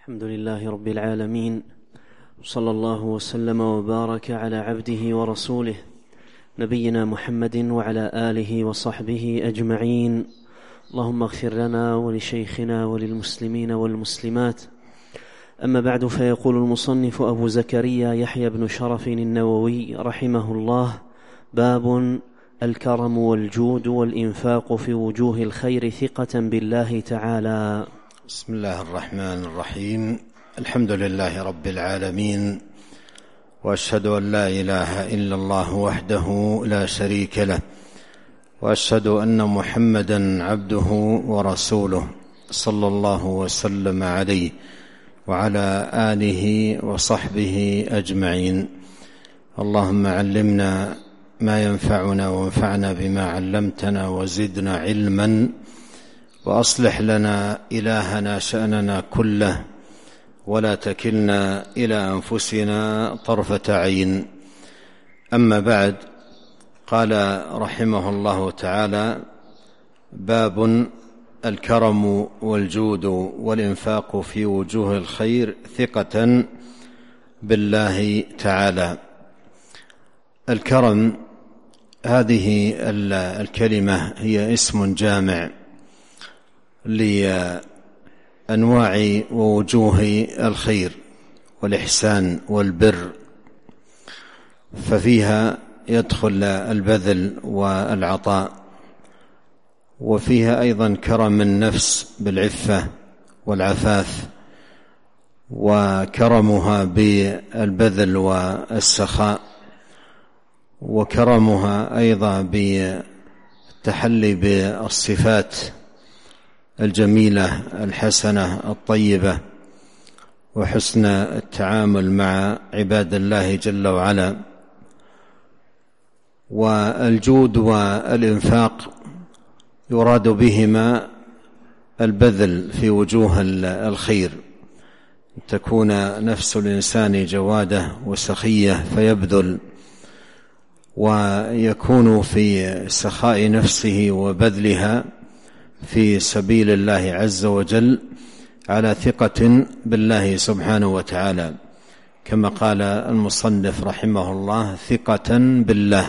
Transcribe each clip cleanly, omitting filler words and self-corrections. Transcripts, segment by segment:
الحمد لله رب العالمين، صلى الله وسلم وبارك على عبده ورسوله نبينا محمد وعلى آله وصحبه أجمعين. اللهم اغفر لنا ولشيخنا وللمسلمين والمسلمات. أما بعد، فيقول المصنف أبو زكريا يحيى بن شرف النووي رحمه الله: باب الكرم والجود والإنفاق في وجوه الخير ثقة بالله تعالى. بسم الله الرحمن الرحيم. الحمد لله رب العالمين، وأشهد أن لا إله إلا الله وحده لا شريك له، وأشهد أن محمدا عبده ورسوله، صلى الله وسلم عليه وعلى آله وصحبه أجمعين. اللهم علمنا ما ينفعنا وانفعنا بما علمتنا وزدنا علما، وأصلح لنا إلهنا شأننا كله، ولا تكلنا إلى أنفسنا طرفة عين. أما بعد، قال رحمه الله تعالى: باب الكرم والجود والإنفاق في وجوه الخير ثقة بالله تعالى. الكرم، هذه الكلمة هي اسم جامع لأنواع ووجوه الخير والإحسان والبر، ففيها يدخل البذل والعطاء، وفيها أيضا كرم النفس بالعفة والعفاف، وكرمها بالبذل والسخاء، وكرمها أيضا بالتحلي بالصفات الجميلة الحسنة الطيبة، وحسن التعامل مع عباد الله جل وعلا. والجود والإنفاق يراد بهما البذل في وجوه الخير، تكون نفس الإنسان جوادة وسخية فيبذل، ويكون في سخاء نفسه وبذلها في سبيل الله عز وجل على ثقة بالله سبحانه وتعالى، كما قال المصنف رحمه الله: ثقة بالله.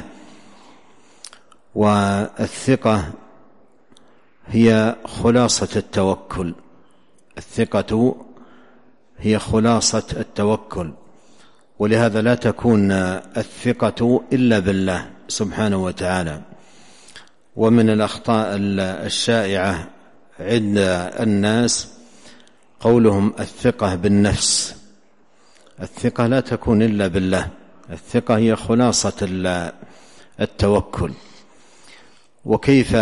والثقة هي خلاصة التوكل، الثقة هي خلاصة التوكل، ولهذا لا تكون الثقة إلا بالله سبحانه وتعالى. ومن الأخطاء الشائعة عند الناس قولهم الثقة بالنفس. الثقة لا تكون إلا بالله، الثقة هي خلاصة التوكل. وكيف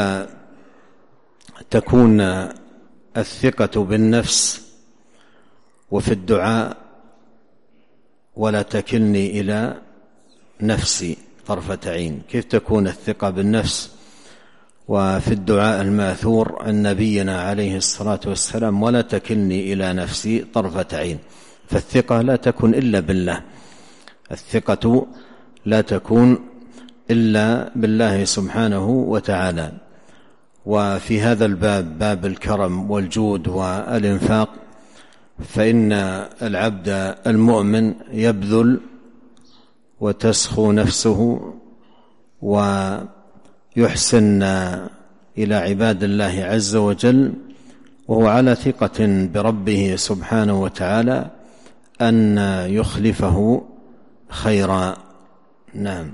تكون الثقة بالنفس وفي الدعاء ولا تكلني إلى نفسي طرفة عين؟ كيف تكون الثقة بالنفس وفي الدعاء الماثور عن نبينا عليه الصلاة والسلام: ولا تكلني إلى نفسي طرفة عين؟ فالثقة لا تكون إلا بالله، الثقة لا تكون إلا بالله سبحانه وتعالى. وفي هذا الباب، باب الكرم والجود والإنفاق، فإن العبد المؤمن يبذل وتسخو نفسه ويحسن إلى عباد الله عز وجل، وهو على ثقة بربه سبحانه وتعالى أن يخلفه خيرا. نعم.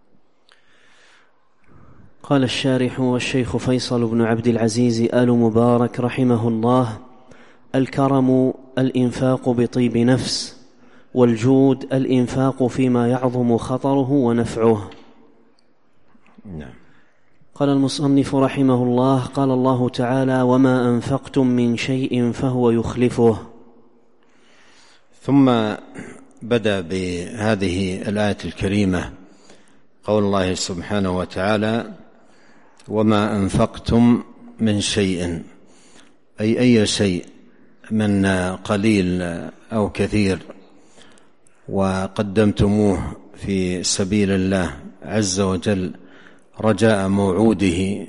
قال الشارح والشيخ فيصل بن عبد العزيز آل مبارك رحمه الله: الكرم الإنفاق بطيب نفس، والجود الإنفاق فيما يعظم خطره ونفعه. نعم. قال المصنف رحمه الله: قال الله تعالى: وما أنفقتم من شيء فهو يخلفه. ثم بدأ بهذه الآية الكريمة قول الله سبحانه وتعالى: وما أنفقتم من شيء، أي شيء، من قليل أو كثير، وقدمتموه في سبيل الله عز وجل رجاء موعوده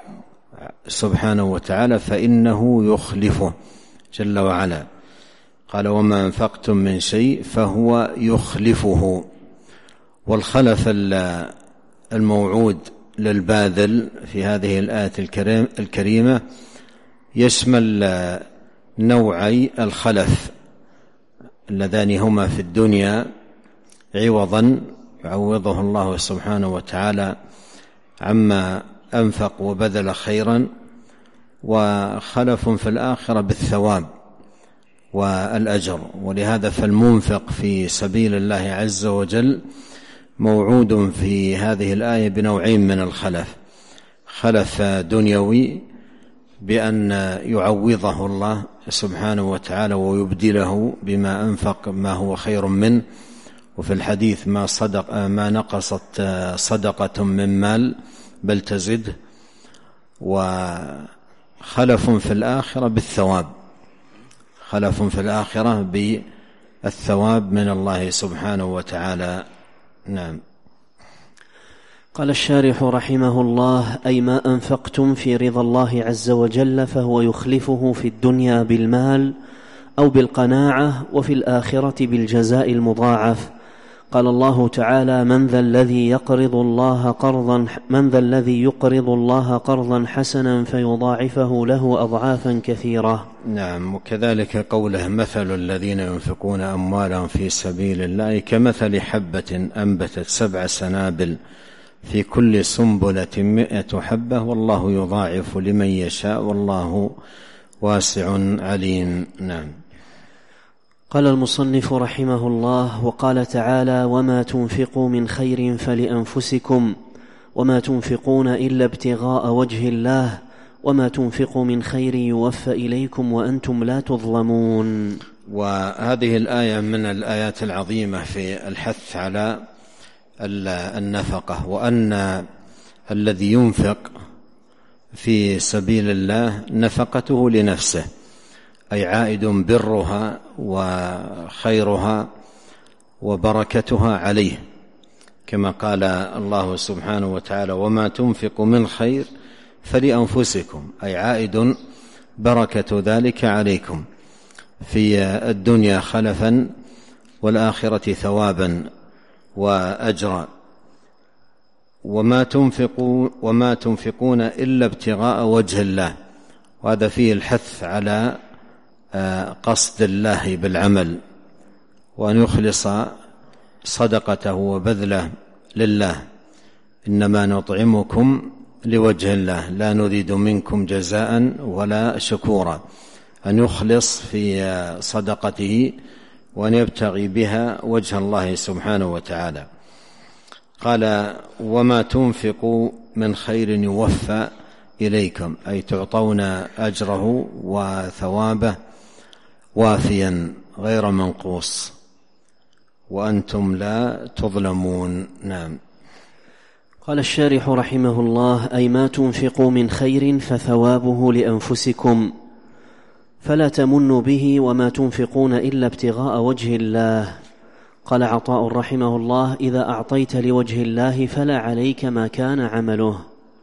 سبحانه وتعالى، فإنه يخلفه جل وعلا. قال وما أنفقتم من شيء فهو يخلفه. والخلف الموعود للباذل في هذه الآية الكريمة يشمل نوعي الخلف اللذان هما في الدنيا عوضا يعوضه الله سبحانه وتعالى عما أنفق وبذل خيرا، وخلف في الآخرة بالثواب والأجر. ولهذا فالمنفق في سبيل الله عز وجل موعود في هذه الآية بنوعين من الخلف: خلف دنيوي بأن يعوضه الله سبحانه وتعالى ويبدله بما أنفق ما هو خير منه، وفي الحديث ما نقصت صدقة من مال بل تزد. وخلف في الآخرة بالثواب، خلف في الآخرة بالثواب من الله سبحانه وتعالى. نعم. قال الشارح رحمه الله: أي ما أنفقتم في رضا الله عز وجل فهو يخلفه في الدنيا بالمال أو بالقناعة، وفي الآخرة بالجزاء المضاعف. قال الله تعالى: من ذا الذي يقرض الله قرضا حسنا فيضاعفه له أضعافا كثيرة. نعم. وكذلك قوله: مثل الذين ينفقون أموالهم في سبيل الله كمثل حبة أنبتت 7 سنابل في كل سنبلة 100 حبة والله يضاعف لمن يشاء والله واسع عليم. نعم. قال المصنف رحمه الله: وقال تعالى: وما تنفقوا من خير فلأنفسكم وما تنفقون إلا ابتغاء وجه الله وما تنفقوا من خير يوفى إليكم وأنتم لا تظلمون. وهذه الآية من الآيات العظيمة في الحث على النفقة، وأن الذي ينفق في سبيل الله نفقته لنفسه، أي عائد برها وخيرها وبركتها عليه، كما قال الله سبحانه وتعالى: وما تنفقوا من خير فلأنفسكم، أي عائد بركة ذلك عليكم في الدنيا خلفا والآخرة ثوابا وأجرا. وما تنفقون إلا ابتغاء وجه الله، وهذا فيه الحث على قصد الله بالعمل، وأن يخلص صدقته وبذله لله. إنما نطعمكم لوجه الله لا نريد منكم جزاء ولا شكورا، أن يخلص في صدقته وأن يبتغي بها وجه الله سبحانه وتعالى. قال: وما تنفقوا من خير يوفى إليكم، أي تعطون أجره وثوابه وافيا غير منقوص وأنتم لا تظلمون. نعم. قال الشارح رحمه الله: أي ما تنفقوا من خير فثوابه لأنفسكم فلا تمنوا به وما تنفقون إلا ابتغاء وجه الله. قال عطاء رحمه الله: إذا أعطيت لوجه الله فلا عليك ما كان عمله.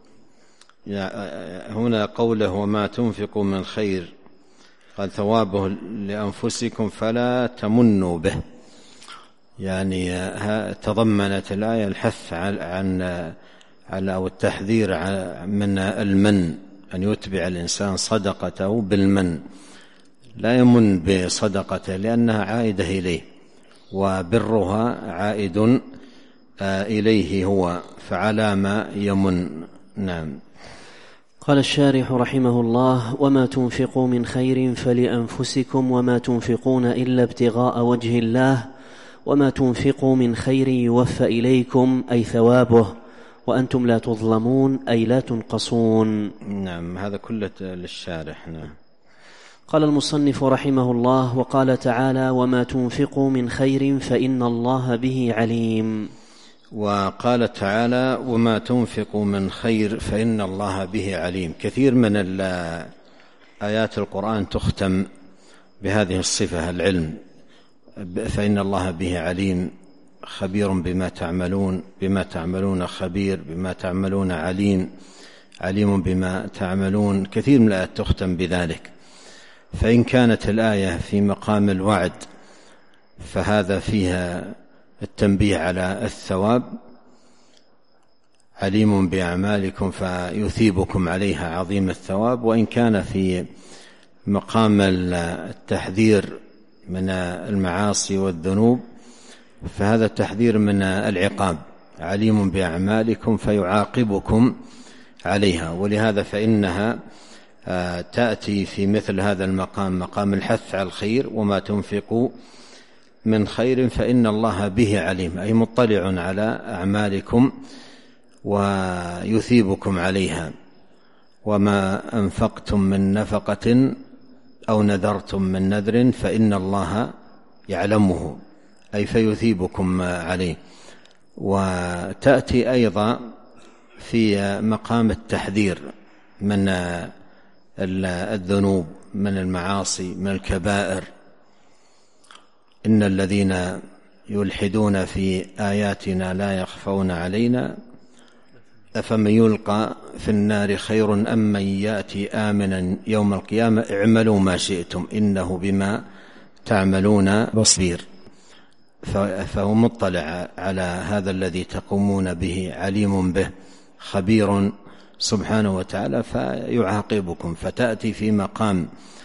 هنا قوله وما تنفقوا من خير قال ثوابه لأنفسكم فلا تمنوا به، يعني تضمنت الآية الحث على أو التحذير من المن، أن يتبع الإنسان صدقته بالمن، لا يمن بصدقته لأنها عائدة إليه وبرها عائد إليه هو، فعلى ما يمن. نعم. قال الشارح رحمه الله: وما تنفقوا من خير فلأنفسكم وما تنفقون إلا ابتغاء وجه الله وما تنفقوا من خير يوفى إليكم، أي ثوابه، وأنتم لا تظلمون، أي لا تنقصون. نعم. هذا كله للشارح. نعم. قال المصنف رحمه الله: وقال تعالى: وما تنفقوا من خير فإن الله به عليم. وقال تعالى: وما تنفقوا من خير فإن الله به عليم. كثير من آيات القرآن تختم بهذه الصفة، العلم، فإن الله به عليم، خبير بما تعملون خبير بما تعملون عليم بما تعملون. كثير من الآيات تختم بذلك. فإن كانت الآية في مقام الوعد فهذا فيها التنبيه على الثواب، عليم بأعمالكم فيثيبكم عليها عظيم الثواب. وإن كان في مقام التحذير من المعاصي والذنوب فهذا التحذير من العقاب، عليم بأعمالكم فيعاقبكم عليها. ولهذا فإنها تأتي في مثل هذا المقام، مقام الحث على الخير، وما تنفقوا من خير فإن الله به عليم، أي مطلع على أعمالكم ويثيبكم عليها. وما أنفقتم من نفقة أو نذرتم من نذر فإن الله يعلمه، أي فيثيبكم عليه. وتأتي أيضا في مقام التحذير من الذنوب، من المعاصي، من الكبائر. إن الذين يلحدون في آياتنا لا يخفون علينا أفمن يلقى في النار خير أم من يأتي آمنا يوم القيامة اعملوا ما شئتم إنه بما تعملون بصير. فهو مطلع على هذا الذي تقومون به، عليم به، خبير سبحانه وتعالى فيعاقبكم. فتأتي في مقام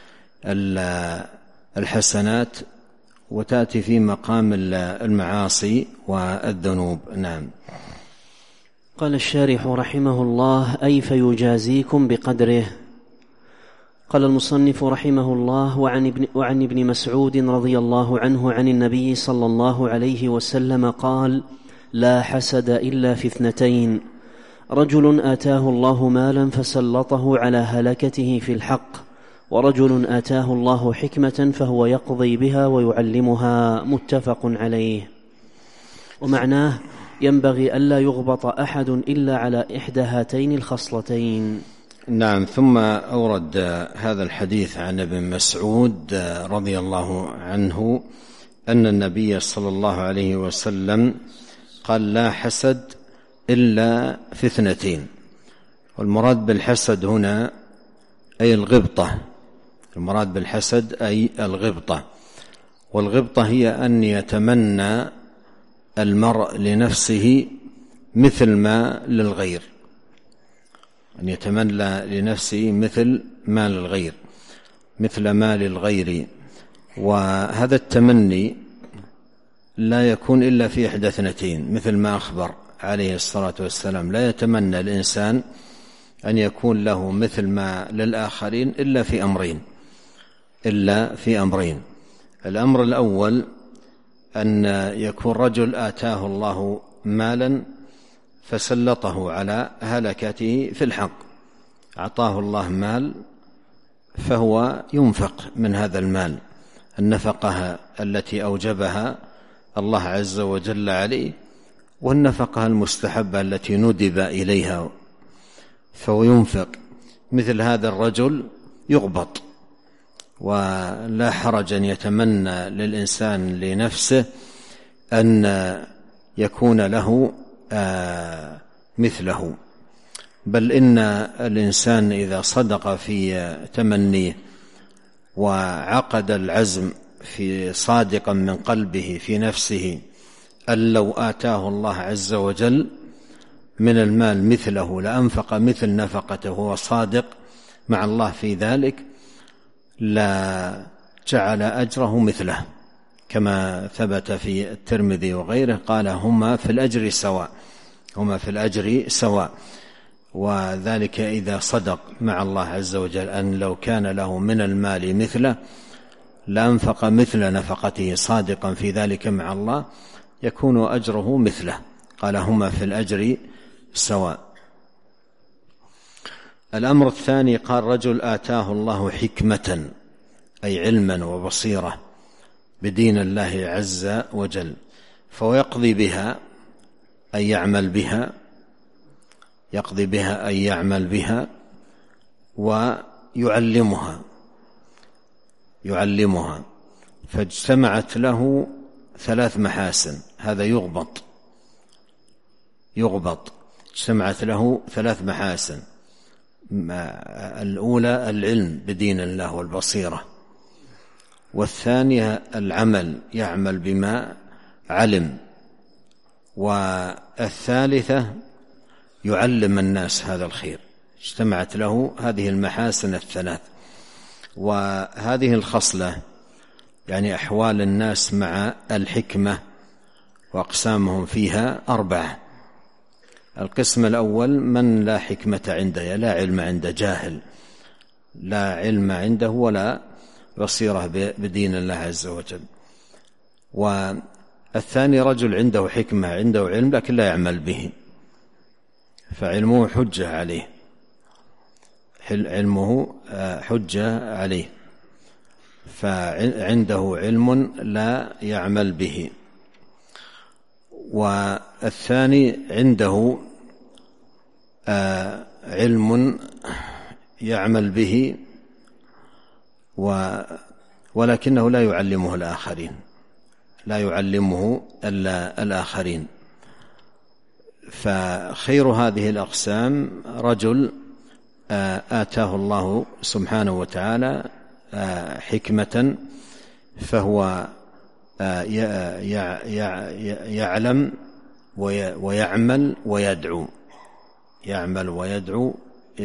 الحسنات وتأتي في مقام المعاصي والذنوب. نعم. قال الشارح رحمه الله: أي فيجازيكم بقدره. قال المصنف رحمه الله: وعن ابن مسعود رضي الله عنه عن النبي صلى الله عليه وسلم قال: لا حسد إلا في اثنتين: رجل آتاه الله مالا فسلطه على هلكته في الحق، ورجل آتاه الله حكمة فهو يقضي بها ويعلمها. متفق عليه. ومعناه: ينبغي ألا يغبط أحد إلا على إحدى هاتين الخصلتين. نعم. ثم أورد هذا الحديث عن ابن مسعود رضي الله عنه أن النبي صلى الله عليه وسلم قال: لا حسد إلا في اثنتين. والمراد بالحسد هنا أي الغبطة، المراد بالحسد أي الغبطة. والغبطة هي أن يتمنى المرء لنفسه مثل ما للغير، أن يتمنى لنفسه مثل ما للغير، مثل ما للغير. وهذا التمني لا يكون إلا في إحدى اثنتين، مثل ما أخبر عليه الصلاة والسلام: لا يتمنى الإنسان أن يكون له مثل ما للآخرين إلا في أمرين. الأمر الأول أن يكون رجل آتاه الله مالا فسلطه على هلكته في الحق، أعطاه الله مال فهو ينفق من هذا المال النفقة التي أوجبها الله عز وجل عليه، والنفقة المستحبة التي ندب إليها، فهو ينفق. مثل هذا الرجل يغبط، ولا حرج أن يتمنى للإنسان لنفسه أن يكون له مثله، بل إن الإنسان إذا صدق في تمنيه وعقد العزم في صادقا من قلبه في نفسه أن لو آتاه الله عز وجل من المال مثله لأنفق مثل نفقته وهو صادق مع الله في ذلك، لا جعل أجره مثله، كما ثبت في الترمذي وغيره قال: هما في الأجر سواء. وذلك إذا صدق مع الله عز وجل أن لو كان له من المال مثله لأنفق مثل نفقته صادقا في ذلك مع الله، يكون أجره مثله. قال: هما في الأجر سواء. الأمر الثاني قال: رجل آتاه الله حكمة، أي علما وبصيرة بدين الله عز وجل، فهو يقضي بها أي يعمل بها ويعلمها، فاجتمعت له 3 محاسن. هذا يغبط اجتمعت له 3 محاسن. الأولى العلم بدين الله والبصيرة والثانية العمل، يعمل بما علم. والثالثة يعلم الناس هذا الخير، اجتمعت له هذه المحاسن الثلاث. وهذه الخصلة يعني أحوال الناس مع الحكمة وأقسامهم فيها 4. القسم الأول من لا حكمة عنده، لا علم عنده، جاهل، لا علم عنده ولا بصيرة بدين الله عز وجل. والثاني رجل عنده حكمة، عنده علم لكن لا يعمل به، فعلمه حجة عليه، علمه حجة عليه، فعنده علم لا يعمل به. والثاني عنده علم يعمل به ولكنه لا يعلمه الآخرين، لا يعلمه الآخرين. فخير هذه الأقسام رجل آتاه الله سبحانه وتعالى حكمة، فهو يعلم ويعمل ويدعو، يعمل ويدعو،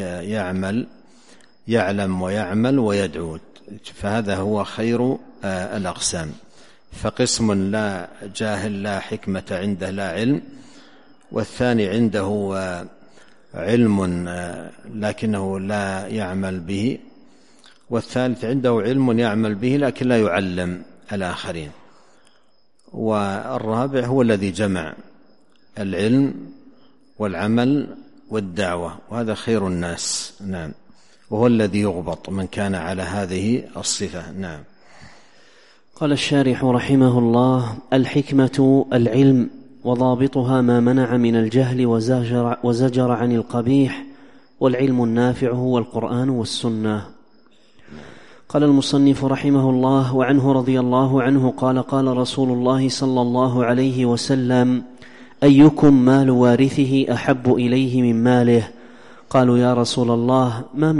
يعلم ويعمل ويدعو، فهذا هو خير الأقسام. فقسم لا جاهل لا حكمة عنده لا علم، والثاني عنده علم لكنه لا يعمل به، والثالث عنده علم يعمل به لكن لا يعلم الآخرين، والرابع هو الذي جمع العلم والعمل والدعوة، وهذا خير الناس. نعم، وهو الذي يغبط من كان على هذه الصفة. نعم. قال الشارح رحمه الله: الحكمة العلم، وضابطها ما منع من الجهل وزجر عن القبيح، والعلم النافع هو القرآن والسنة. قال المصنف رحمه الله: وعنه رضي الله عنه قال: قال رسول الله صلى الله عليه وسلم: أيكم مال وارثه أحب إليه من ماله؟ قالوا: يا رسول الله، ما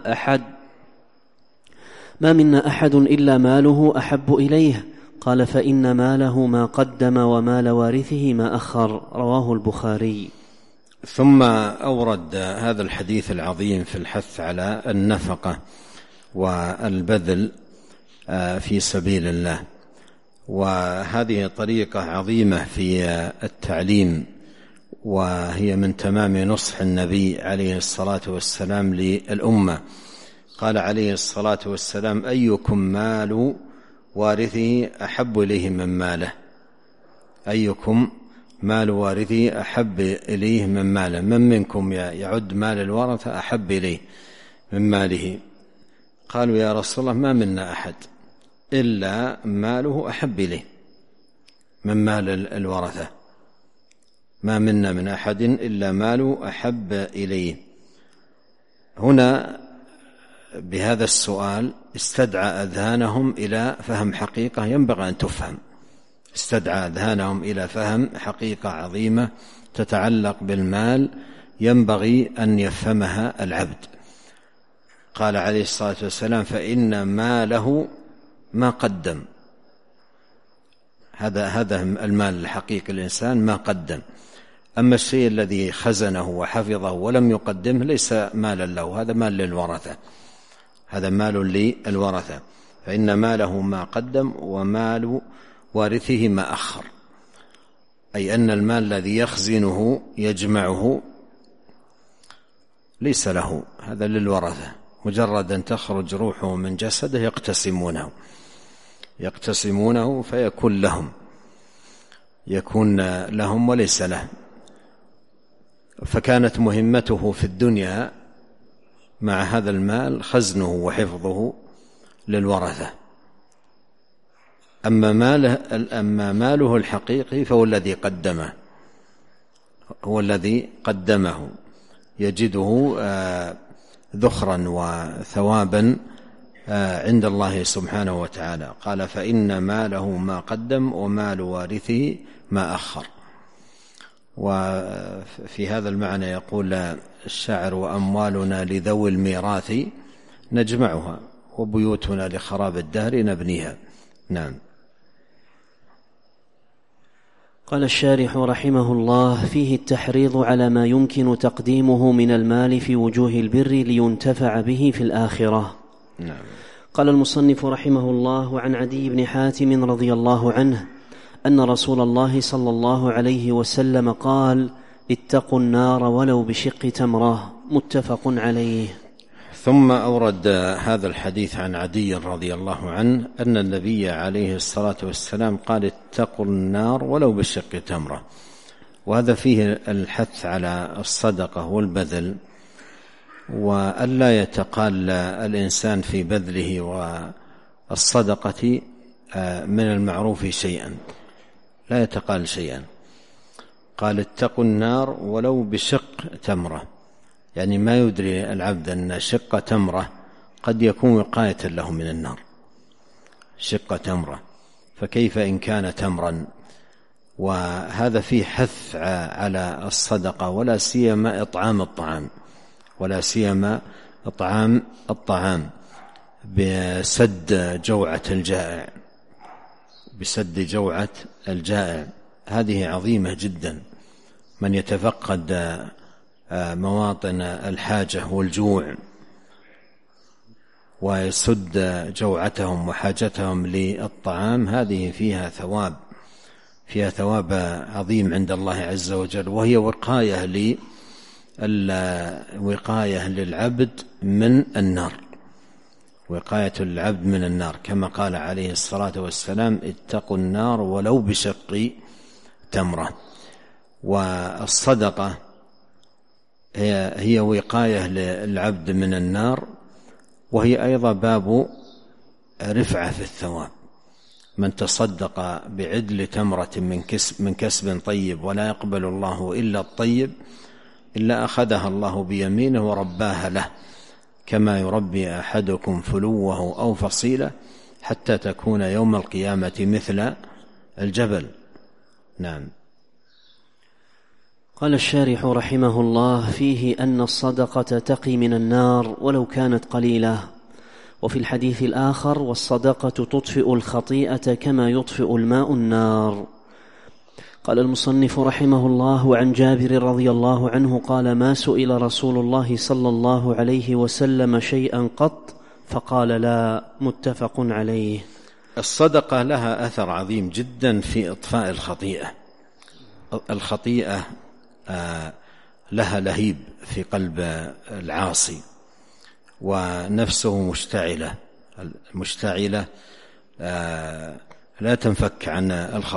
منا أحد إلا ماله أحب إليه. قال: فإن ماله ما قدم ومال وارثه ما أخر. رواه البخاري. ثم أورد هذا الحديث العظيم في الحث على النفقة والبذل في سبيل الله، وهذه طريقة عظيمة في التعليم، وهي من تمام نصح النبي عليه الصلاة والسلام للأمة. قال عليه الصلاة والسلام: أيكم مال وارثه أحب إليه من ماله؟ أيكم مال وارثه أحب إليه من ماله؟ من منكم يعد مال الورثة أحب إليه من ماله؟ قالوا: يا رسول الله، ما منا أحد إلا ماله أحب إليه من مال الورثة، ما منا من أحد إلا ماله أحب إليه. هنا بهذا السؤال استدعى أذهانهم إلى فهم حقيقة ينبغي أن تفهم، استدعى أذهانهم إلى فهم حقيقة عظيمة تتعلق بالمال ينبغي أن يفهمها العبد. قال عليه الصلاة والسلام: فإن ماله ما قدم. هذا المال الحقيقي الإنسان ما قدم. أما الشيء الذي خزنه وحفظه ولم يقدمه ليس مالا له، هذا مال للورثة، هذا مال للورثة. فإن ماله ما قدم ومال وارثه ما أخر، أي أن المال الذي يخزنه يجمعه ليس له، هذا للورثة. مجرد أن تخرج روحه من جسده يقتسمونه فيكون لهم، يكون لهم وليس له. فكانت مهمته في الدنيا مع هذا المال خزنه وحفظه للورثة. أما ماله الحقيقي فهو الذي قدمه، هو الذي قدمه، يجده ذخرا وثوابا عند الله سبحانه وتعالى. قال: فإن ماله ما قدم ومال وارثه ما أخر. وفي هذا المعنى يقول الشاعر: وأموالنا لذوي الميراث نجمعها وبيوتنا لخراب الدهر نبنيها. نعم. قال الشارح رحمه الله: فيه التحريض على ما يمكن تقديمه من المال في وجوه البر لينتفع به في الآخرة. نعم. قال المصنف رحمه الله: عن عدي بن حاتم رضي الله عنه أن رسول الله صلى الله عليه وسلم قال: اتقوا النار ولو بشق تمرة. متفق عليه. ثم أورد هذا الحديث عن عدي رضي الله عنه أن النبي عليه الصلاة والسلام قال: اتقوا النار ولو بشق تمرة. وهذا فيه الحث على الصدقة والبذل، وألا يتقال الإنسان في بذله والصدقة من المعروف شيئا، لا يتقال شيئا. قال: اتقوا النار ولو بشق تمرة، يعني ما يدري العبد أن شق تمرة قد يكون وقاية له من النار. شق تمرة، فكيف إن كان تمرا؟ وهذا فيه حث على الصدقة، ولا سيما إطعام الطعام، ولا سيما إطعام الطعام بسد جوعة الجائع، بسد جوعة الجائع. هذه عظيمة جدا. من يتفقد مواطن الحاجة والجوع ويسد جوعتهم وحاجتهم للطعام، هذه فيها ثواب عظيم عند الله عز وجل، وهي وقاية للعبد من النار، وقاية العبد من النار، كما قال عليه الصلاة والسلام: اتقوا النار ولو بشق تمرة. والصدقة هي وقاية للعبد من النار، وهي أيضا باب رفعة في الثواب. من تصدق بعدل تمرة من كسب طيب ولا يقبل الله إلا الطيب إلا أخذها الله بيمينه ورباها له، كما يربي أحدكم فلوه أو فصيلة حتى تكون يوم القيامة مثل الجبل. نعم. قال الشارح رحمه الله: فيه أن الصدقة تقي من النار ولو كانت قليلة. وفي الحديث الآخر: والصدقة تطفئ الخطيئة كما يطفئ الماء النار. قال المصنف رحمه الله: وعن جابر رضي الله عنه قال: ما سئل رسول الله صلى الله عليه وسلم شيئا قط فقال لا. متفق عليه. الصدقة لها أثر عظيم جدا في إطفاء الخطيئة. الخطيئة لها لهيب في قلب العاصي، ونفسه مشتعلة لا تنفك عن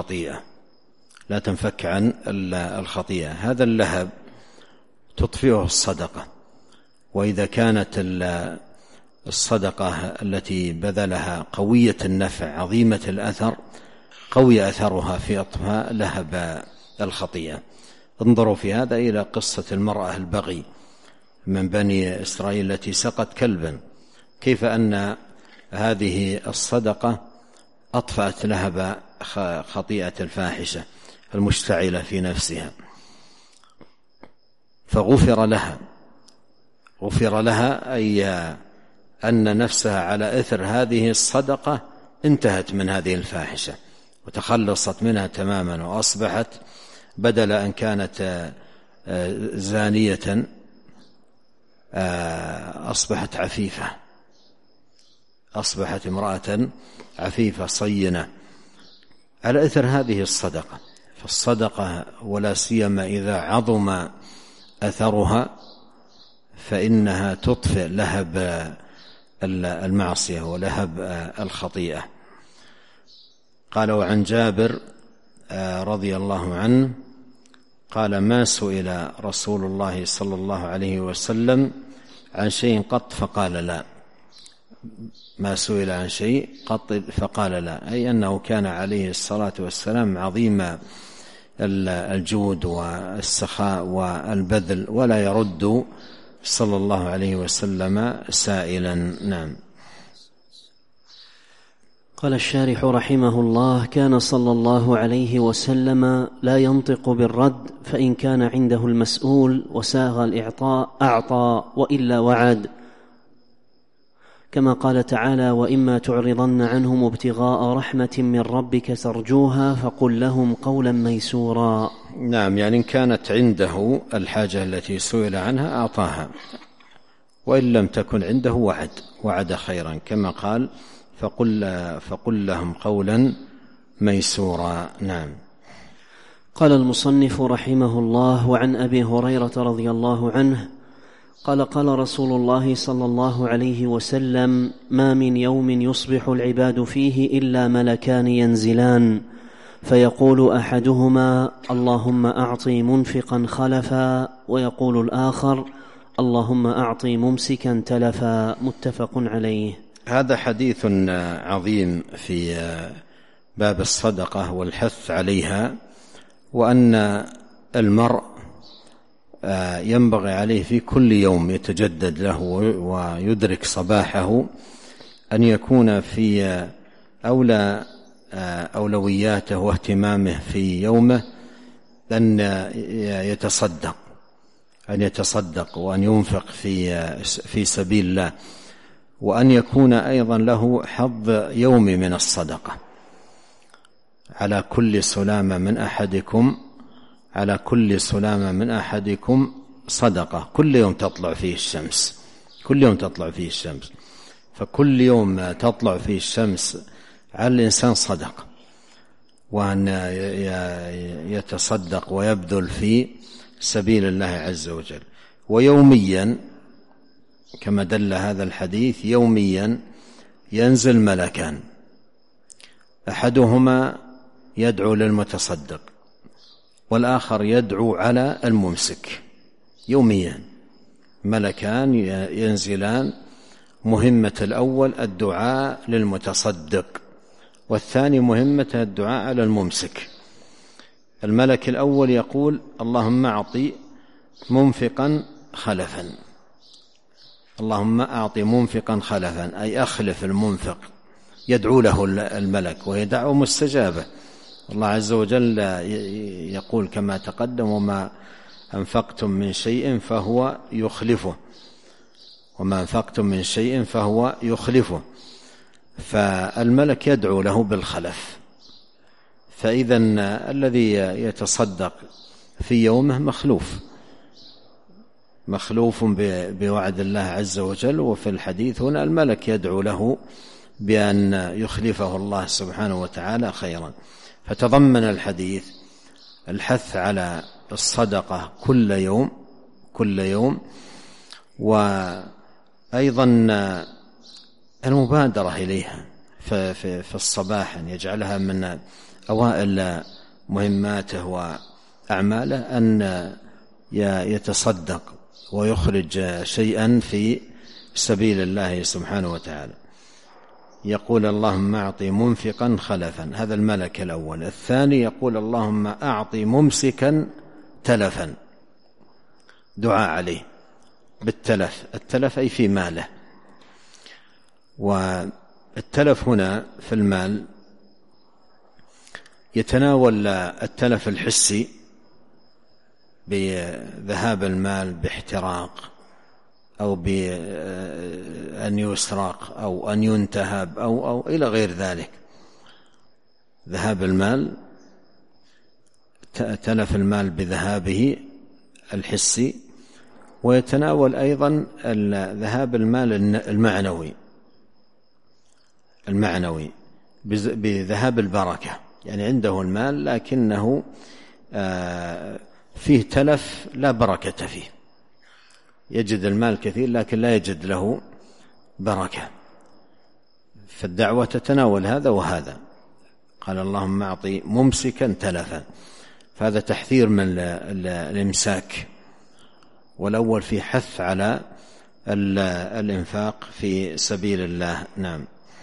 الخطيئة. هذا اللهب تطفئه الصدقة. وإذا كانت الصدقة التي بذلها قوية النفع عظيمة الأثر، قوي أثرها في إطفاء لهب الخطيئة. انظروا في هذا إلى قصة المرأة البغي من بني إسرائيل التي سقت كلبا، كيف أن هذه الصدقة أطفأت لهب خطيئة الفاحشة المشتعلة في نفسها، فغفر لها أي أن نفسها على إثر هذه الصدقة انتهت من هذه الفاحشة وتخلصت منها تماما، وأصبحت بدل أن كانت زانية أصبحت عفيفة، أصبحت امرأة عفيفة صينة على إثر هذه الصدقة. فالصدقة ولا سيما إذا عظم أثرها فإنها تطفئ لهب المعصية ولهب الخطيئة. قال: وعن جابر رضي الله عنه قال: ما سئل رسول الله صلى الله عليه وسلم عن شيء قط فقال لا. ما سئل عن شيء قط فقال لا، أي أنه كان عليه الصلاة والسلام عظيم الجود والسخاء والبذل، ولا يرد صلى الله عليه وسلم سائلا. نعم. قال الشارح رحمه الله: كان صلى الله عليه وسلم لا ينطق بالرد، فإن كان عنده المسؤول وساغ الإعطاء أعطى وإلا وعد. كما قال تعالى: وإما تعرضن عنهم ابتغاء رحمة من ربك ترجوها فقل لهم قولا ميسورا. نعم، يعني إن كانت عنده الحاجة التي سئل عنها أعطاها، وإن لم تكن عنده وعد خيرا، كما قال: فقل لهم قولا ميسورا. نعم. قال المصنف رحمه الله: وعن أبي هريرة رضي الله عنه قال: قال رسول الله صلى الله عليه وسلم: ما من يوم يصبح العباد فيه إلا ملكان ينزلان، فيقول أحدهما: اللهم أعطي منفقا خلفا، ويقول الآخر: اللهم أعطي ممسكا تلفا. متفق عليه. هذا حديث عظيم في باب الصدقة والحث عليها، وأن المرء ينبغي عليه في كل يوم يتجدد له ويدرك صباحه أن يكون في أولوياته واهتمامه في يومه أن يتصدق وأن ينفق في سبيل الله، وأن يكون أيضا له حظ يومي من الصدقة. على كل سلامة من أحدكم صدقة، كل يوم تطلع فيه الشمس، فكل يوم تطلع فيه الشمس على الإنسان صدقة، وأن يتصدق ويبذل في سبيل الله عز وجل. ويوميا كما دل هذا الحديث، يوميا ينزل ملكان، أحدهما يدعو للمتصدق والآخر يدعو على الممسك. يوميا ملكان ينزلان، مهمة الأول الدعاء للمتصدق، والثاني مهمة الدعاء على الممسك. الملك الأول يقول: اللهم أعطي منفقا خلفا، اللهم أعطي منفقا خلفا، أي أخلف المنفق. يدعو له الملك، وهي دعوة مستجابة. الله عز وجل يقول كما تقدم: وما أنفقتم من شيء فهو يخلفه. فالملك يدعو له بالخلف. فإذا الذي يتصدق في يومه مخلوف بوعد الله عز وجل. وفي الحديث هنا الملك يدعو له بأن يخلفه الله سبحانه وتعالى خيرا. فتضمن الحديث الحث على الصدقة كل يوم، وأيضا المبادرة إليها في الصباح، أن يجعلها من أوائل مهماته وأعماله، أن يتصدق ويخرج شيئا في سبيل الله سبحانه وتعالى. يقول: اللهم أعطي منفقا خلفا، هذا الملك الأول. الثاني يقول: اللهم أعطي ممسكا تلفا، دعاء عليه بالتلف. التلف أي في ماله. والتلف هنا في المال يتناول التلف الحسي بذهاب المال باحتراق، أو بأن يسرق، أو أن ينتهب، أو إلى غير ذلك. ذهاب المال، تلف المال بذهابه الحسي، ويتناول أيضا ذهاب المال المعنوي بذهاب البركة. يعني عنده المال لكنه فيه تلف لا بركة فيه، يجد المال كثير لكن لا يجد له بركة. فالدعوة تتناول هذا وهذا. قال: اللهم أعطي ممسكا تلفا، فهذا تحذير من الإمساك، والأول في حث على الإنفاق في سبيل الله. نعم.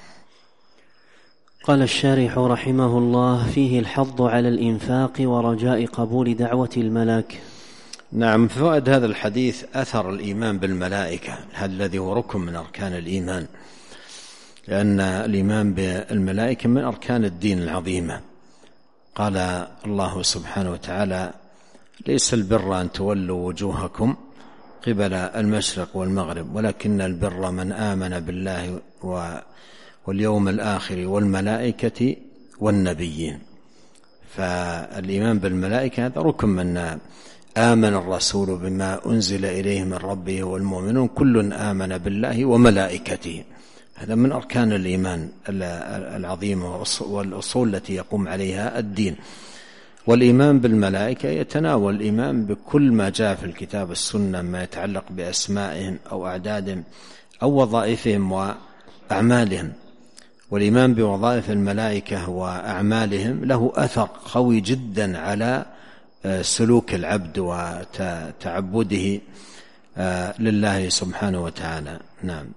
قال الشارح رحمه الله: فيه الحض على الإنفاق ورجاء قبول دعوة الملك. نعم. فوائد هذا الحديث: أثر الإيمان بالملائكة، هذا الذي هو ركن من أركان الإيمان، لأن الإيمان بالملائكة من أركان الدين العظيمة. قال الله سبحانه وتعالى: ليس البر أن تولوا وجوهكم قبل المشرق والمغرب، ولكن البر من آمن بالله واليوم الآخر والملائكة والنبيين. فالإيمان بالملائكة هذا ركن من آمن الرسول بما أنزل إليه من ربه والمؤمنون كل آمن بالله وملائكته. هذا من أركان الإيمان العظيمة والأصول التي يقوم عليها الدين. والإيمان بالملائكة يتناول الإيمان بكل ما جاء في الكتاب والسنة ما يتعلق بأسمائهم أو أعدادهم أو وظائفهم وأعمالهم. والإيمان بوظائف الملائكة وأعمالهم له أثر قوي جدا على سلوك العبد وتعبده لله سبحانه وتعالى. نعم.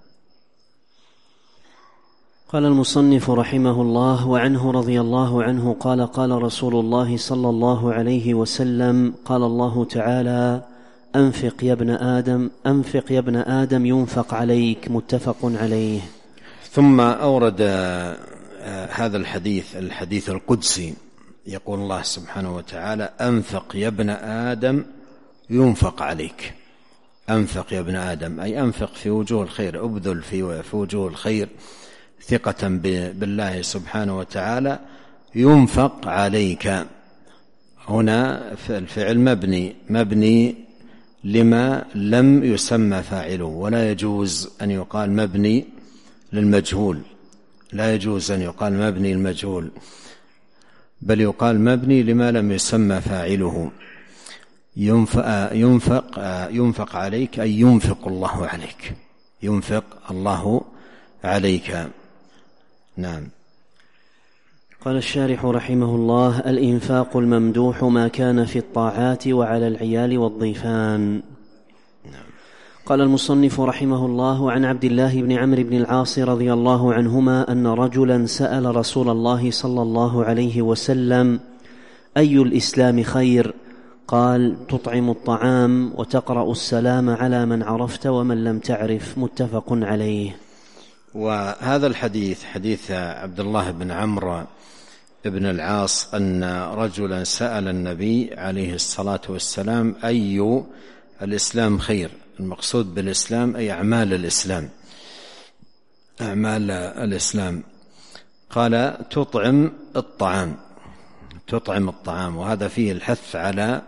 قال المصنف رحمه الله: وعنه رضي الله عنه قال: قال رسول الله صلى الله عليه وسلم: قال الله تعالى: أنفق يا ابن آدم، أنفق يا ابن آدم ينفق عليك. متفق عليه. ثم أورد هذا الحديث القدسي، يقول الله سبحانه وتعالى: أنفق يا ابن آدم ينفق عليك. أنفق يا ابن آدم أي أنفق في وجوه الخير، أبذل في وجوه الخير ثقة بالله سبحانه وتعالى ينفق عليك. هنا الفعل مبني لما لم يسمى فاعله، ولا يجوز أن يقال مبني للمجهول، لا يجوز أن يقال مبني المجهول، بل يقال مبني لما لم يسمى فاعله. ينفق عليك أي ينفق الله عليك، ينفق الله عليك. نعم. قال الشارح رحمه الله: الإنفاق الممدوح ما كان في الطاعات وعلى العيال والضيفان. قال المصنف رحمه الله: عن عبد الله بن عمرو بن العاص رضي الله عنهما أن رجلا سأل رسول الله صلى الله عليه وسلم: أي الإسلام خير؟ قال: تطعم الطعام وتقرأ السلام على من عرفت ومن لم تعرف. متفق عليه. وهذا الحديث حديث عبد الله بن عمرو بن العاص أن رجلا سأل النبي عليه الصلاة والسلام: أي الإسلام خير؟ المقصود بالإسلام أي أعمال الإسلام، أعمال الإسلام. قال: تطعم الطعام، وهذا فيه الحث على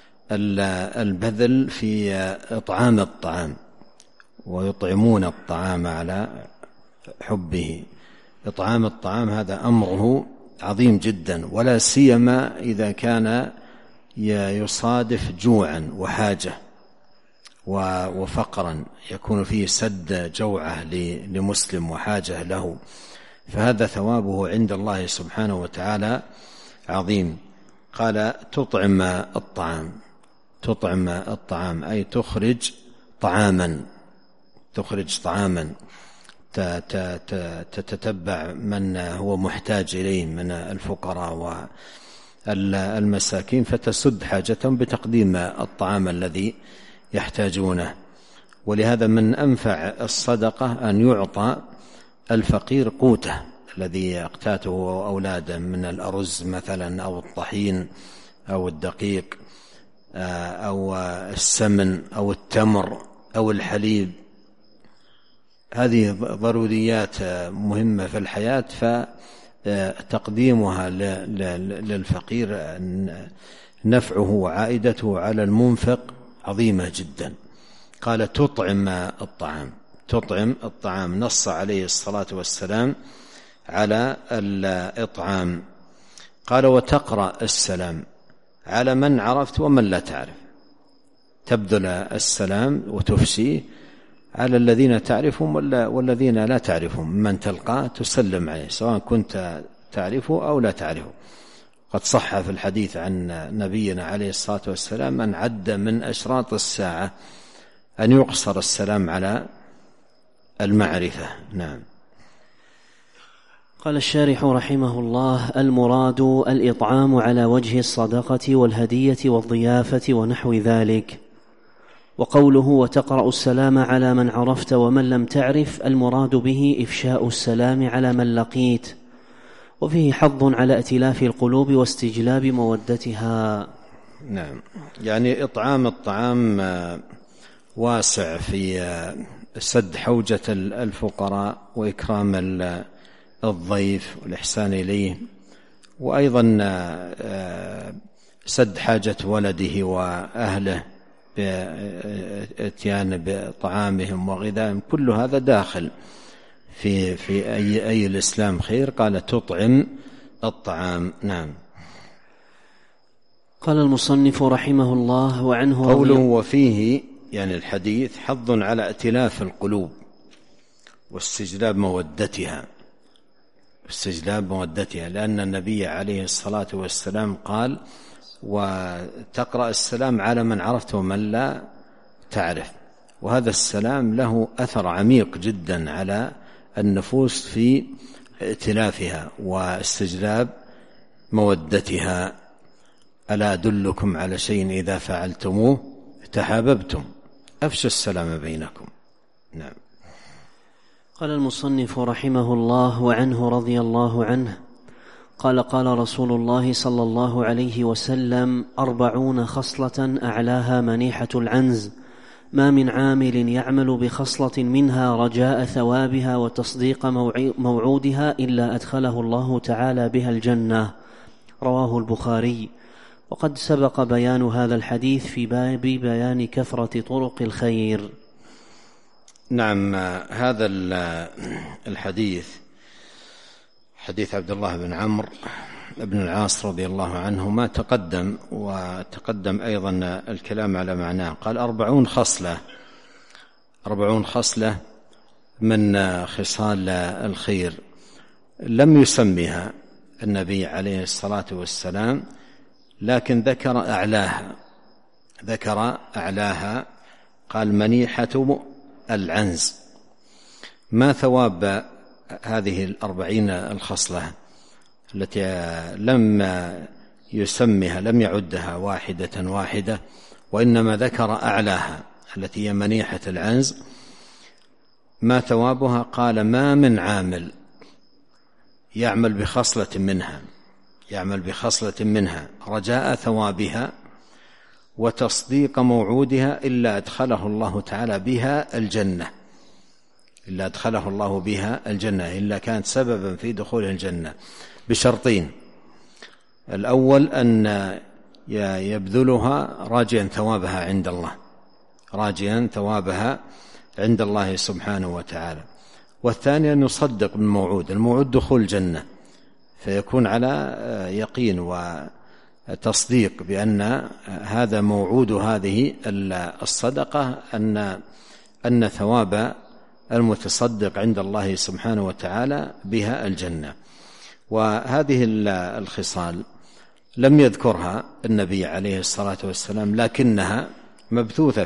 البذل في إطعام الطعام، ويطعمون الطعام على حبه. إطعام الطعام هذا أمره عظيم جدا، ولا سيما إذا كان يصادف جوعا وحاجة وفقرا، يكون فيه سد جوعة لمسلم وحاجة له، فهذا ثوابه عند الله سبحانه وتعالى عظيم. قال: تطعم الطعام أي تخرج طعاما، تتتبع من هو محتاج إليه من الفقراء والمساكين، فتسد حاجتهم بتقديم الطعام الذي يحتاجونه. ولهذا من أنفع الصدقة أن يعطى الفقير قوته الذي يقتاته أولاده من الأرز مثلا، أو الطحين أو الدقيق أو السمن أو التمر أو الحليب. هذه ضروريات مهمة في الحياة، فتقديمها للفقير نفعه وعائدته على المنفق عظيمة جدا. قال: تطعم الطعام، نص عليه الصلاة والسلام على الإطعام. قال: وتقرأ السلام على من عرفت ومن لا تعرف، تبذل السلام وتفشيه على الذين تعرفهم والذين لا تعرفهم، من تلقاه تسلم عليه سواء كنت تعرفه أو لا تعرفه. قد صح في الحديث عن نبينا عليه الصلاة والسلام من عد من أشراط الساعة أن يقصر السلام على المعرفة. نعم. قال الشارح رحمه الله: المراد الإطعام على وجه الصدقة والهدية والضيافة ونحو ذلك. وقوله: وتقرأ السلام على من عرفت ومن لم تعرف، المراد به إفشاء السلام على من لقيت، وفيه حظ على ائتلاف القلوب واستجلاب مودتها. نعم، يعني إطعام الطعام واسع في سد حوجة الفقراء وإكرام الضيف والإحسان إليه، وأيضا سد حاجة ولده وأهله بإتيان بطعامهم وغذائهم. كل هذا داخل في أي الإسلام خير. قال تطعم الطعام. نعم. قال المصنف رحمه الله وعنه قوله وفيه يعني الحديث حض على ائتلاف القلوب واستجلاب مودتها، لأن النبي عليه الصلاة والسلام قال وتقرأ السلام على من عرفت ومن لا تعرف. وهذا السلام له أثر عميق جدا على النفوس في ائتلافها واستجلاب مودتها. ألا أدلكم على شيء إذا فعلتموه تحاببتم أفشوا السلام بينكم. نعم. قال المصنف رحمه الله وعنه رضي الله عنه قال قال رسول الله صلى الله عليه وسلم 40 خصلة أعلاها منيحة العنز، ما من عامل يعمل بخصلة منها رجاء ثوابها وتصديق موعودها إلا أدخله الله تعالى بها الجنة. رواه البخاري. وقد سبق بيان هذا الحديث في باب بيان كثرة طرق الخير. نعم. هذا الحديث حديث عبد الله بن عمرو بن العاص رضي الله عنهما تقدم، وتقدم أيضا الكلام على معناه. قال 40 خصلة من خصال الخير لم يسميها النبي عليه الصلاة والسلام، لكن ذكر أعلاها. قال منيحة العنز. ما ثواب هذه 40 الخصلة التي لم يسمها، لم يعدها واحدة، وإنما ذكر أعلاها التي هي منيحة العنز. ما ثوابها؟ قال ما من عامل يعمل بخصلة منها رجاء ثوابها وتصديق موعودها إلا أدخله الله تعالى بها الجنة، إلا كانت سببا في دخول الجنة بشرطين: الأول أن يبذلها راجيا ثوابها عند الله سبحانه وتعالى، والثاني أن يصدق الموعود دخول الجنة، فيكون على يقين وتصديق بأن هذا موعود هذه الصدقة، أن ثواب المتصدق عند الله سبحانه وتعالى بها الجنة. وهذه الخصال لم يذكرها النبي عليه الصلاة والسلام، لكنها مبثوثة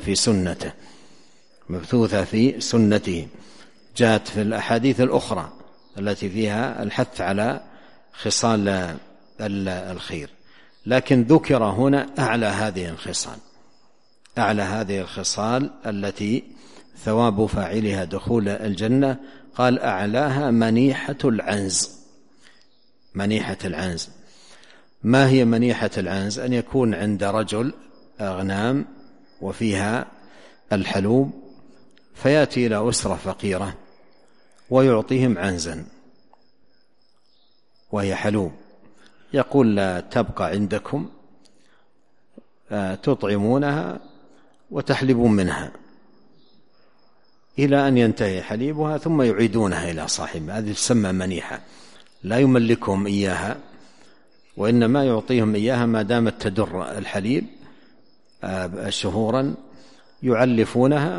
في سنته، جاءت في الأحاديث الأخرى التي فيها الحث على خصال الخير، لكن ذكر هنا أعلى هذه الخصال التي ثواب فاعلها دخول الجنة. قال أعلاها منيحة العنز. ما هي منيحة العنز؟ أن يكون عند رجل أغنام وفيها الحلوب، فيأتي إلى أسرة فقيرة ويعطيهم عنزا وهي حلوب، يقول لا تبقى عندكم، تطعمونها وتحلبون منها إلى أن ينتهي حليبها ثم يعيدونها إلى صاحبها. هذه تسمى منيحة، لا يملكهم إياها، وإنما يعطيهم إياها ما دامت تدر الحليب شهورا، يعلفونها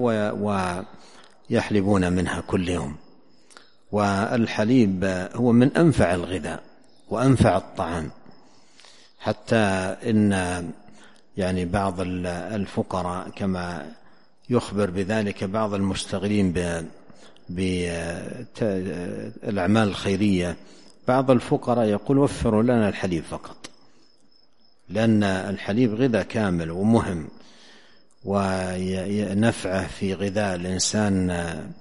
ويحلبون منها كل يوم. والحليب هو من أنفع الغذاء وأنفع الطعام، حتى إن يعني بعض الفقراء كما يخبر بذلك بعض المشتغلين بالأعمال الخيرية، بعض الفقراء يقول وفروا لنا الحليب فقط، لأن الحليب غذاء كامل ومهم ونفعه في غذاء الإنسان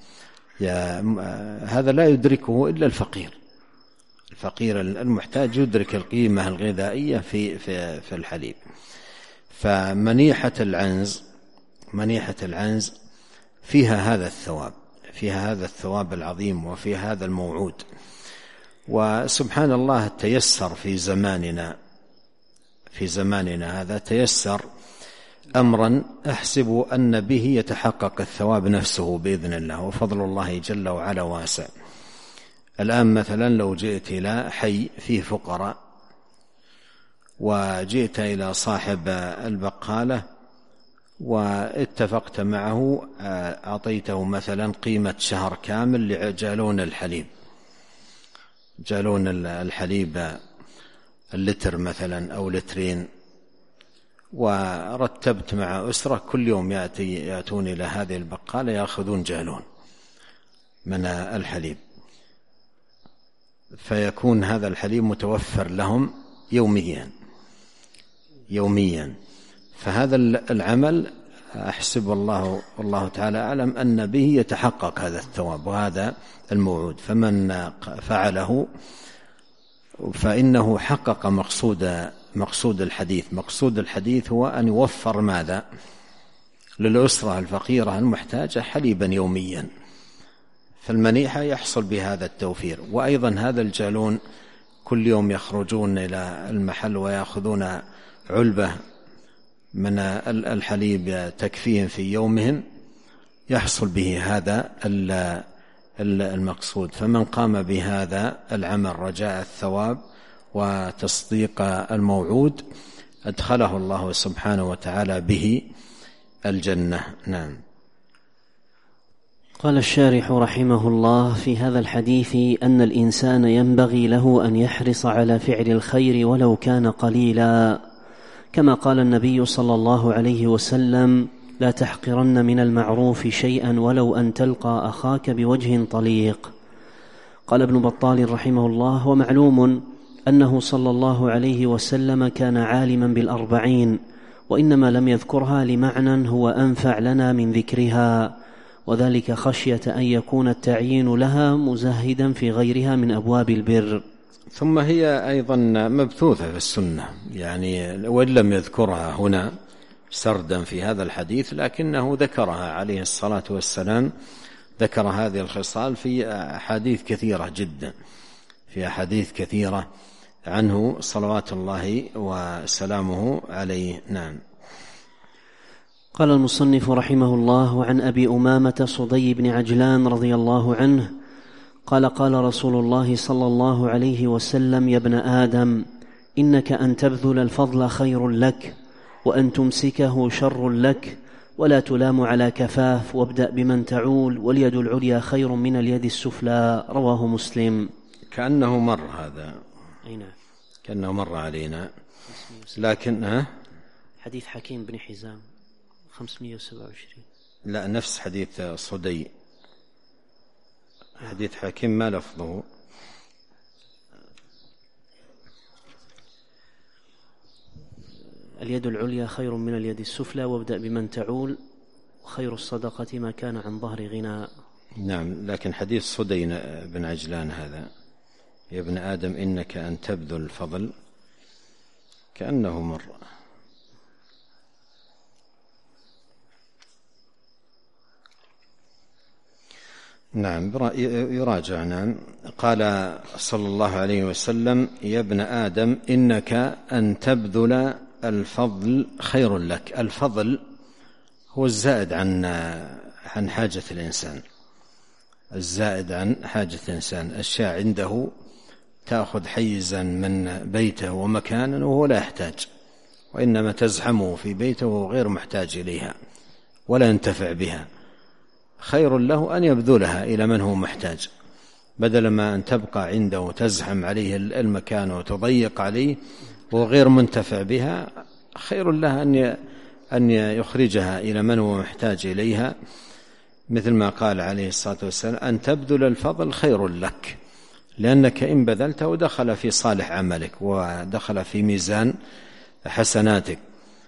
هذا لا يدركه إلا الفقير المحتاج يدرك القيمة الغذائية في الحليب. فمنيحة العنز منيحة العنز فيها هذا الثواب، فيها هذا الثواب العظيم وفيها هذا الموعود. وسبحان الله تيسر في زماننا هذا تيسر أمرا أحسب أن به يتحقق الثواب نفسه بإذن الله، وفضل الله جل وعلا واسع. الآن مثلا لو جئت إلى حي فيه فقراء وجئت إلى صاحب البقالة واتفقت معه، أعطيته مثلا قيمة شهر كامل لجالون الحليب، جالون الحليب اللتر مثلا أو لترين، ورتبت مع أسرة كل يوم يأتون إلى هذه البقالة يأخذون جالون من الحليب، فيكون هذا الحليب متوفر لهم يوميا. فهذا العمل أحسب والله تعالى أعلم أن به يتحقق هذا الثواب وهذا الموعود. فمن فعله فإنه حقق مقصود الحديث. مقصود الحديث هو أن يوفر ماذا؟ للأسرة الفقيرة المحتاجة حليبا يوميا، فالمنيحة يحصل بهذا التوفير. وأيضا هذا الجالون كل يوم يخرجون إلى المحل ويأخذون علبة من الحليب تكفيهم في يومهم، يحصل به هذا المقصود. فمن قام بهذا العمل رجاء الثواب وتصديق الموعود أدخله الله سبحانه وتعالى به الجنة. نعم. قال الشارح رحمه الله في هذا الحديث أن الإنسان ينبغي له أن يحرص على فعل الخير ولو كان قليلا، كما قال النبي صلى الله عليه وسلم: لا تحقرن من المعروف شيئا ولو أن تلقى أخاك بوجه طليق. قال ابن بطال رحمه الله: ومعلوم أنه صلى الله عليه وسلم كان عالما بالأربعين، وإنما لم يذكرها لمعنى هو أنفع لنا من ذكرها، وذلك خشية أن يكون التعيين لها مزهدا في غيرها من أبواب البر. ثم هي أيضا مبثوثة في السنة، يعني وإن لم يذكرها هنا سردا في هذا الحديث، لكنه ذكرها عليه الصلاة والسلام، ذكر هذه الخصال في أحاديث كثيرة جدا، في أحاديث كثيرة عنه صلوات الله وسلامه عليه. نعم. قال المصنف رحمه الله: وعن أبي أمامة صدي بن عجلان رضي الله عنه قال: قال رسول الله صلى الله عليه وسلم: يا ابن آدم، إنك أن تبذل الفضل خير لك، وأن تمسكه شر لك، ولا تلام على كفاف، وابدأ بمن تعول، واليد العليا خير من اليد السفلى. رواه مسلم. كأنه مر هذا، كأنه مر علينا، لكن حديث حكيم بن حزام 527. لا، نفس حديث صدي. حديث حكيم ما لفظه. اليد العليا خير من اليد السفلى، وابدأ بمن تعول، خير الصدقة ما كان عن ظهر غنى. نعم، لكن حديث صدي بن عجلان هذا: يا ابن آدم إنك أن تبذل الفضل، كأنه مر. نعم، يراجع. نعم. قال صلى الله عليه وسلم: يا ابن آدم إنك أن تبذل الفضل خير لك. الفضل هو الزائد عن حاجة الإنسان، الزائد عن حاجة الإنسان. الشيء عنده تأخذ حيزا من بيته ومكانا وهو لا يحتاج، وإنما تزحمه في بيته وهو غير محتاج إليها ولا ينتفع بها. خير له أن يبذلها إلى من هو محتاج، بدل ما أن تبقى عنده وتزحم عليه المكان وتضيق عليه وهو غير منتفع بها. خير له أن يخرجها إلى من هو محتاج إليها، مثل ما قال عليه الصلاة والسلام: أن تبذل الفضل خير لك، لأنك إن بذلته دخل في صالح عملك ودخل في ميزان حسناتك.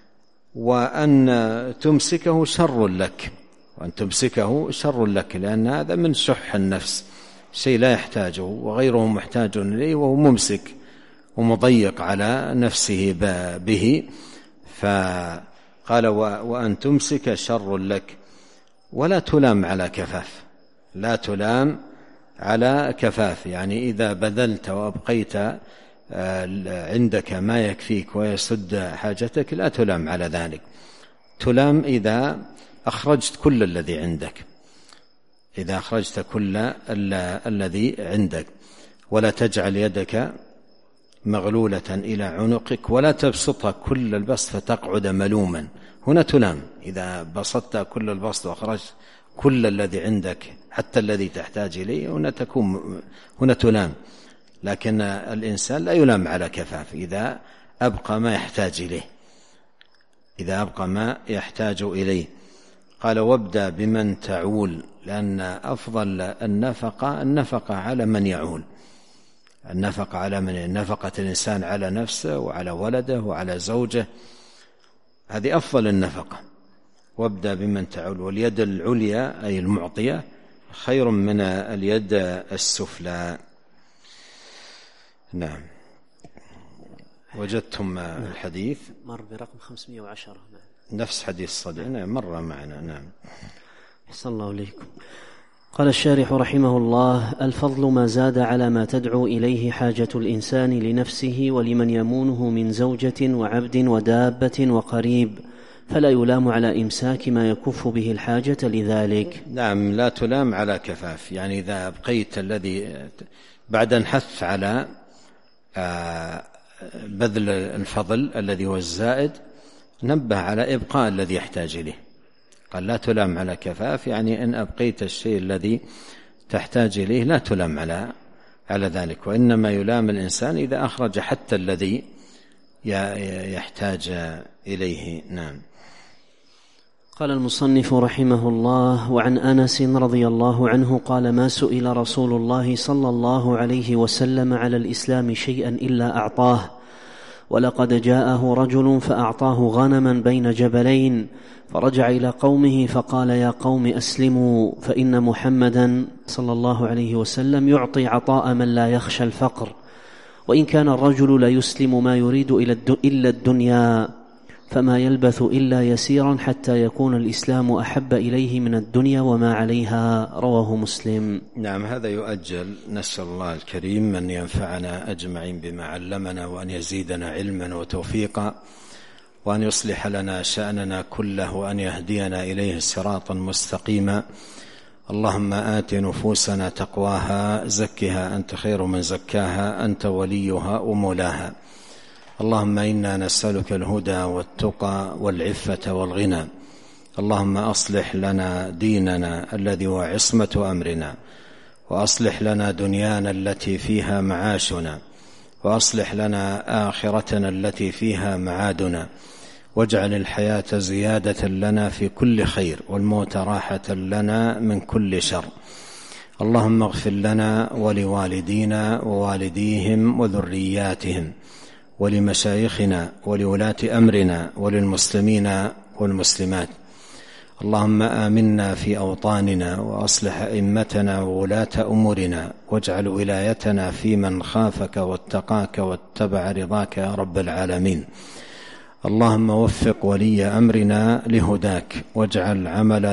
وأن تمسكه شر لك، وأن تمسكه شر لك، لأن هذا من شح النفس، شيء لا يحتاجه وغيره محتاج إليه وهو ممسك ومضيق على نفسه به. فقال قال وأن تمسك شر لك، ولا تلام على كفاف، لا تلام على كفاف، يعني إذا بذلت وأبقيت عندك ما يكفيك ويسد حاجتك لا تلام على ذلك. تلام إذا أخرجت كل الذي عندك، إذا أخرجت كل الذي عندك. ولا تجعل يدك مغلولة إلى عنقك ولا تبسطها كل البسط فتقعد ملوما. هنا تلام، إذا بسطت كل البسط وأخرجت كل الذي عندك حتى الذي تحتاج إليه هنا تلام. لكن الإنسان لا يلام على كفاف إذا أبقى ما يحتاج إليه، إذا أبقى ما يحتاج إليه. قال وابدأ بمن تعول، لأن أفضل النفقة على من يعول، النفقة على من نفقة الإنسان على نفسه وعلى ولده وعلى زوجه، هذه أفضل النفقة. وابدأ بمن تعول، واليد العليا أي المعطية خير من اليد السفلى. نعم. وجدتم الحديث مر برقم 510 نفس حديث صديق مر معنا. نعم. أحسن الله إليكم. قال الشارح رحمه الله: الفضل ما زاد على ما تدعو إليه حاجة الإنسان لنفسه ولمن يمونه من زوجة وعبد ودابة وقريب، فلا يلام على إمساك ما يكف به الحاجة لذلك. نعم، لا تلام على كفاف، يعني إذا أبقيت الذي بعد الحث على بذل الفضل الذي هو الزائد، نبه على إبقاء الذي يحتاج إليه. قال لا تلام على كفاف، يعني إن أبقيت الشيء الذي تحتاج إليه لا تلام على ذلك، وإنما يلام الإنسان إذا أخرج حتى الذي يحتاج إليه. نعم. قال المصنف رحمه الله: وعن أنس رضي الله عنه قال: ما سئل رسول الله صلى الله عليه وسلم على الإسلام شيئا إلا أعطاه، ولقد جاءه رجل فأعطاه غنما بين جبلين، فرجع إلى قومه فقال: يا قوم أسلموا، فإن محمدا صلى الله عليه وسلم يعطي عطاء من لا يخشى الفقر، وإن كان الرجل لا يسلم ما يريد إلا الدنيا، فما يلبث إلا يسيرا حتى يكون الإسلام أحب إليه من الدنيا وما عليها. رواه مسلم. نعم، هذا يؤجل. نسأل الله الكريم أن ينفعنا أجمعين بما علمنا، وأن يزيدنا علما وتوفيقا، وأن يصلح لنا شأننا كله، وأن يهدينا إليه صراطا مستقيما. اللهم آت نفوسنا تقواها، زكها أنت خير من زكاها، أنت وليها ومولاها. اللهم إنا نسألك الهدى والتقى والعفة والغنى. اللهم أصلح لنا ديننا الذي هو عصمة أمرنا، وأصلح لنا دنيانا التي فيها معاشنا، وأصلح لنا آخرتنا التي فيها معادنا، واجعل الحياة زيادة لنا في كل خير، والموت راحة لنا من كل شر. اللهم اغفر لنا ولوالدينا ووالديهم وذرياتهم، ولمشايخنا ولولاة أمرنا، وللمسلمين والمسلمات. اللهم آمنا في أوطاننا، وأصلح أئمتنا وولاة أمورنا، واجعل ولايتنا في من خافك واتقاك واتبع رضاك يا رب العالمين. اللهم وفق ولي أمرنا لهداك، واجعل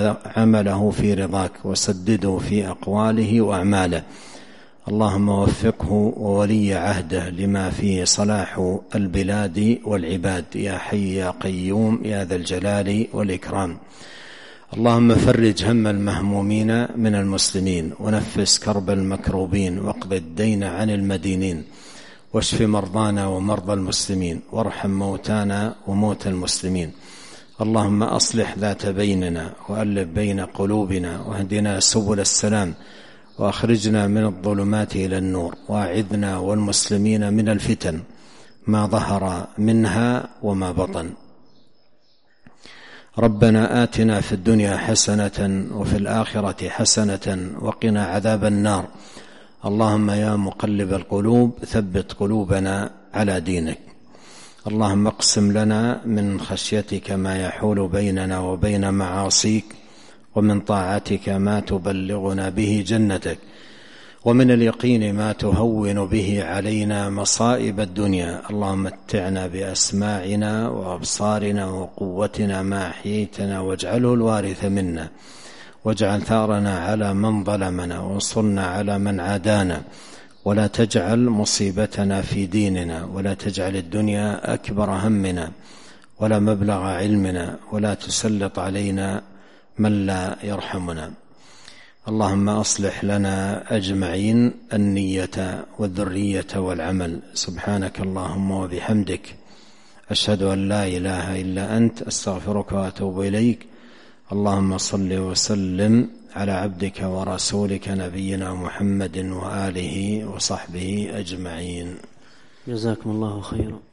عمله في رضاك، وسدده في أقواله وأعماله. اللهم وفقه وولي عهده لما فيه صلاح البلاد والعباد، يا حي يا قيوم يا ذا الجلال والإكرام. اللهم فرج هم المهمومين من المسلمين، ونفس كرب المكروبين، واقض الدين عن المدينين، واشف مرضانا ومرضى المسلمين، وارحم موتانا وموتى المسلمين. اللهم أصلح ذات بيننا، وألف بين قلوبنا، واهدنا سبل السلام، وأخرجنا من الظلمات إلى النور، وأعذنا والمسلمين من الفتن ما ظهر منها وما بطن. ربنا آتنا في الدنيا حسنة وفي الآخرة حسنة وقنا عذاب النار. اللهم يا مقلب القلوب ثبت قلوبنا على دينك. اللهم اقسم لنا من خشيتك ما يحول بيننا وبين معاصيك، ومن طاعتك ما تبلغنا به جنتك، ومن اليقين ما تهون به علينا مصائب الدنيا. اللهم متعنا بأسماعنا وأبصارنا وقوتنا ما أحييتنا، واجعله الوارث منا، واجعل ثارنا على من ظلمنا، وانصرنا على من عادانا، ولا تجعل مصيبتنا في ديننا، ولا تجعل الدنيا أكبر همنا ولا مبلغ علمنا، ولا تسلط علينا من لا يرحمنا. اللهم أصلح لنا أجمعين النية والذرية والعمل. سبحانك اللهم وبحمدك، أشهد أن لا إله إلا أنت، أستغفرك وأتوب إليك. اللهم صل وسلم على عبدك ورسولك نبينا محمد وآله وصحبه أجمعين. جزاكم الله خيرا.